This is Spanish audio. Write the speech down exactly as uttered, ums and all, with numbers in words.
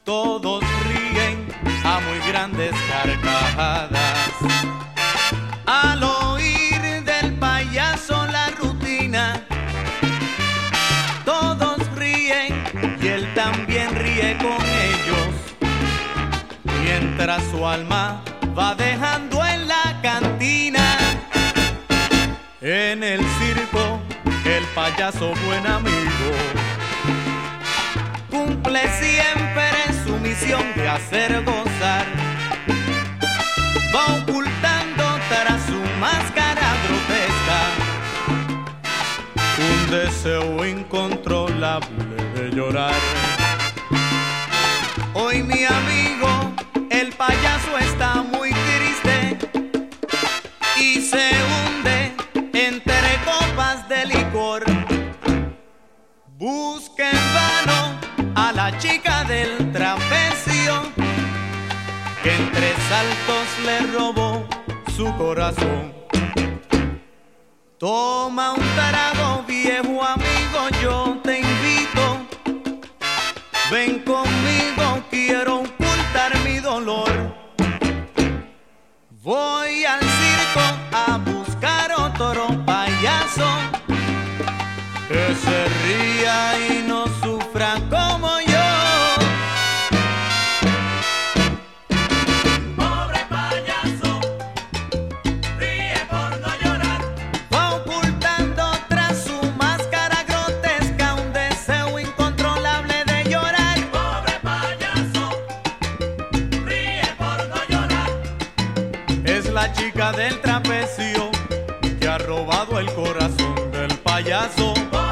Todos ríen a muy grandes carcajadas. Al oír del payaso la rutina, todos ríen y él también ríe con ellos, mientras su alma va dejando en la cantina. En el circo, el payaso buen amigo cumple siempre su misión de hacer gozar. Va ocultando tras su máscara grotesca un deseo incontrolable de llorar. Hoy mi amigo, el payaso está muy triste y se hunde entre copas de licor. Busca en vano a la chica del trapecio, que entre saltos le robó su corazón. Toma un trago, viejo amigo, yo te invito. Ven conmigo, quiero ocultar mi dolor. Voy al circo a buscar otro payaso que se ría y no sufra como yo. Pobre payaso, ríe por no llorar. Va ocultando tras su máscara grotesca un deseo incontrolable de llorar. Pobre payaso, ríe por no llorar. Es la chica del trapecio que ha robado el corazón del payaso.